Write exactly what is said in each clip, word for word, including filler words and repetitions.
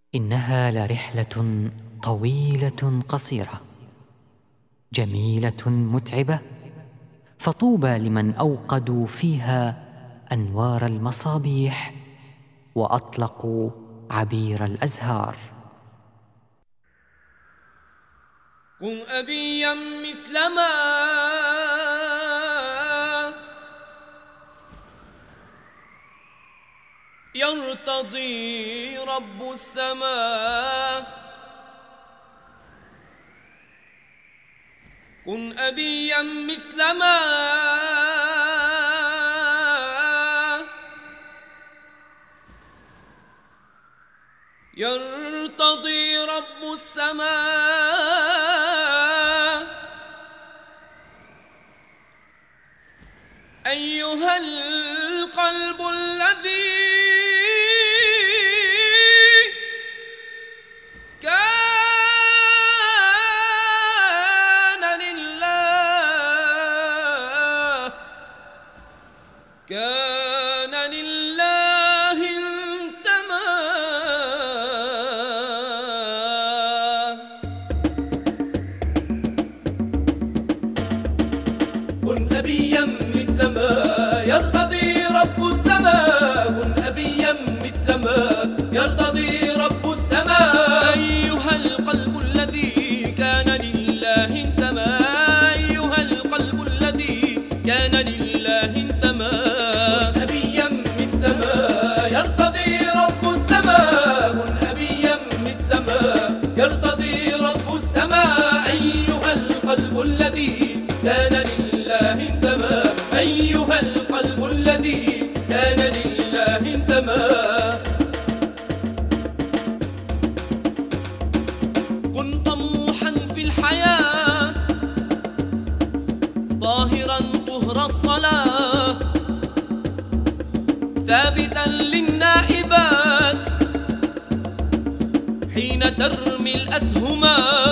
إنها لرحلة طويلة قصيرة، جميلة متعبة، فطوبى لمن أوقدوا فيها أنوار المصابيح وأطلقوا عبير الأزهار. كن أبيا مثلما يرتضي رب السماء، كن أبيا مثلما يرتضي رب السماء. أيها القلب الذي كان لله انتمى، كن أبيا مثلما يرتضي رب السماء، كن أبيا مثلما يرتضي رب السماء. أيها القلب الذي كان لله انتمى، أيها القلب الذي كان لله انتمى. يرتضي رب السماء، أيها القلب الذي كان لله انتمى، أيها القلب الذي كان لله انتمى. كن طموحا في الحياة طاهرا طهر الصلاة، ثابتا للنائبات حين ترمي الأسهم،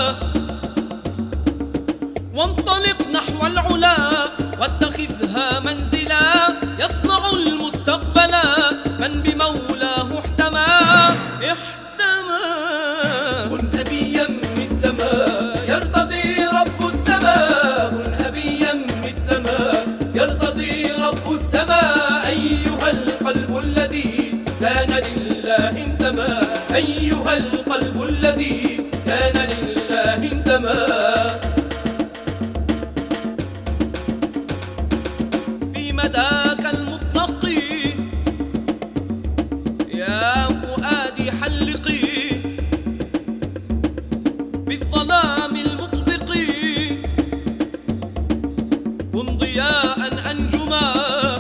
وانطلق نحو العلا واتخذها منزلا يصنع المستقبل من بمولاه احتمى احتمى. كن أبيا مثلما يرتضي رب السماء، كن أبيا مثلما يرتضي رب السماء. أيها القلب الذي كان لله انتمى، أيها القلب الذي كان لله انتمى. في مداك المطلق يا فؤادي حلقي، في الظلام المطبق كن ضياء أنجما.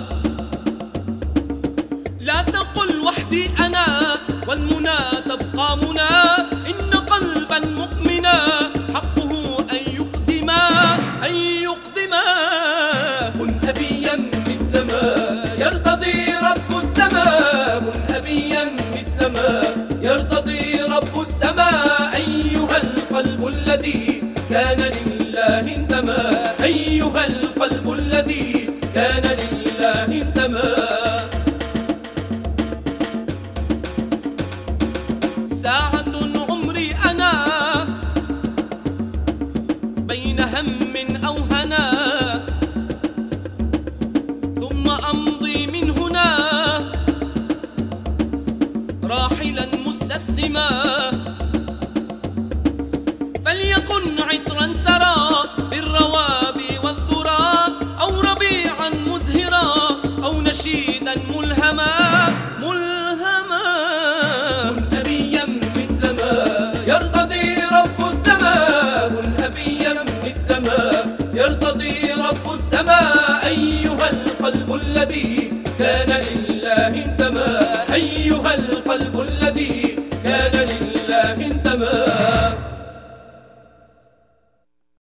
لا تقل وحدي أنا والمنى تبقى منى، إن قلبا مؤمنا حقه أن يقدما أن يقدما. كن أبيا مثلما يرتضي رب السماء، كن أبيا مثلما يرتضي رب السماء. أيها القلب الذي كان لله انتمى، أيها القلب الذي كان لله انتمى. ساعة عمري أنا بين هم أو هنا، ثم أمضي من هنا راحلا مستسلما. فليكن عطرا سرى في الروابي والذرى، أو ربيعا مزهرا، أو نشيدا ملهما ملهما. كن أبيا مثلما يرتضي رب السماء، كن أبيا مثلما يرتضي رب السماء. أيها القلب الذي كان لله انتمى، أيها القلب